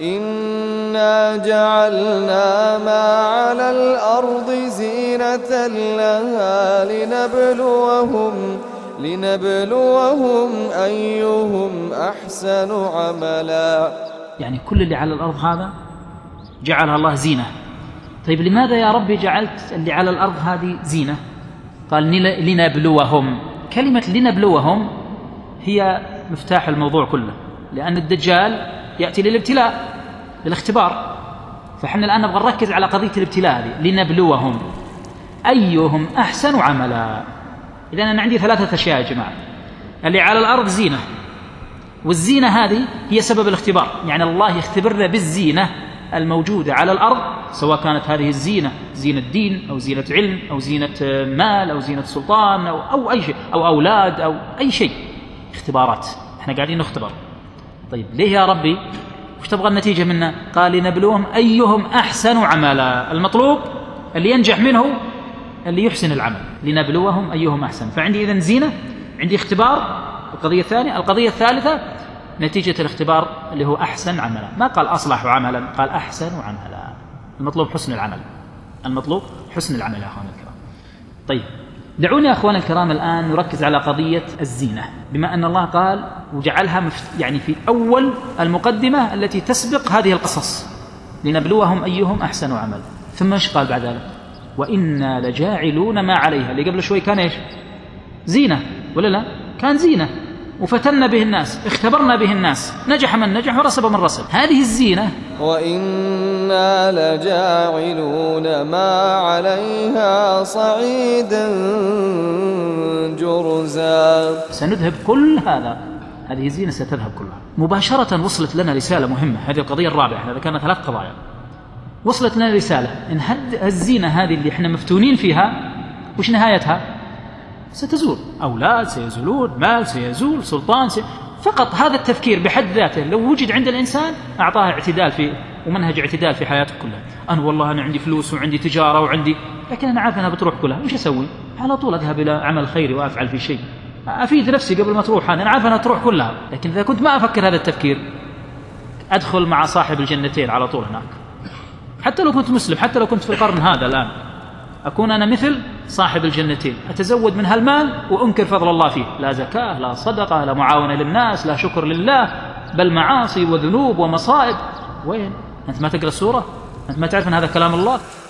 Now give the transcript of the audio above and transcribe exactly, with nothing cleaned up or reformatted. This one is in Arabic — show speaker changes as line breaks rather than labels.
إنا جعلنا ما على الأرض زينة لها لنبلوهم لنبلوهم أيهم أحسن عملا.
يعني كل اللي على الأرض هذا جعلها الله زينة. طيب لماذا يا ربي جعلت اللي على الأرض هذه زينة؟ قال لنبلوهم. كلمة لنبلوهم هي مفتاح الموضوع كله، لأن الدجال يأتي للابتلاء للاختبار، فحنا الآن نبغى نركز على قضية الابتلاء هذه، لنبلوهم أيهم أحسن عملا. إذن أنا عندي ثلاثة أشياء يا جماعة. اللي على الأرض زينة، والزينة هذه هي سبب الاختبار، يعني الله يختبرنا بالزينة الموجودة على الأرض، سواء كانت هذه الزينة زينة دين أو زينة علم أو زينة مال أو زينة سلطان أو, أو أي شيء أو أولاد أو أي شيء. اختبارات، احنا قاعدين نختبر. طيب ليه يا ربي؟ وش تبغى النتيجة منا؟ قال لنبلوهم أيهم أحسن عملا. المطلوب اللي ينجح منه اللي يحسن العمل، لنبلوهم أيهم أحسن. فعندي إذن زينة، عندي اختبار. القضية الثانية القضية الثالثة نتيجة الاختبار اللي هو أحسن عملا. ما قال أصلح عملا، قال أحسن عملا. المطلوب حسن العمل، المطلوب حسن العمل يا أخوان الكرام. طيب دعوني يا أخوان الكرام الآن نركز على قضية الزينة، بما أن الله قال وجعلها يعني في أول المقدمة التي تسبق هذه القصص، لنبلوهم أيهم أحسن عمل. ثم ايش قال بعد ذلك؟ وإنا لجاعلون ما عليها. اللي قبل شوي كان إيش؟ زينة ولا لا؟ كان زينة، وفتنا به الناس، اختبرنا به الناس، نجح من نجح ورسب من رسب. هذه الزينة.
وإنا لجاعلون ما عليها صعيدا جرزا.
سنذهب كل هذا، هذه الزينة ستذهب كلها. مباشرة وصلت لنا رسالة مهمة، هذه القضية الرابعة. احنا ذكرنا ثلاث قضايا، وصلت لنا رسالة إن الزينة هذه اللي احنا مفتونين فيها وش نهايتها؟ ستزول. أولاد سيزولون، مال سيزول، سلطان سي... فقط هذا التفكير بحد ذاته لو وجد عند الإنسان أعطاه اعتدال في ومنهج اعتدال في حياته كلها. أنا والله أنا عندي فلوس وعندي تجارة وعندي، لكن أنا عارف أنها بتروح كلها، وش أسوي؟ على طول أذهب إلى عمل خيري وأفعل في شيء، أفيد نفسي قبل ما تروح. أنا عارف أنها تروح كلها، لكن إذا كنت ما أفكر هذا التفكير أدخل مع صاحب الجنتين على طول هناك. حتى لو كنت مسلم، حتى لو كنت في القرن هذا الآن، أكون أنا مثل صاحب الجنتين، أتزود من هالمال وأنكر فضل الله فيه، لا زكاة لا صدقة لا معاونة للناس لا شكر لله، بل معاصي وذنوب ومصائب. وين؟ أنت ما تقرأ السورة؟ أنت ما تعرف أن هذا كلام الله؟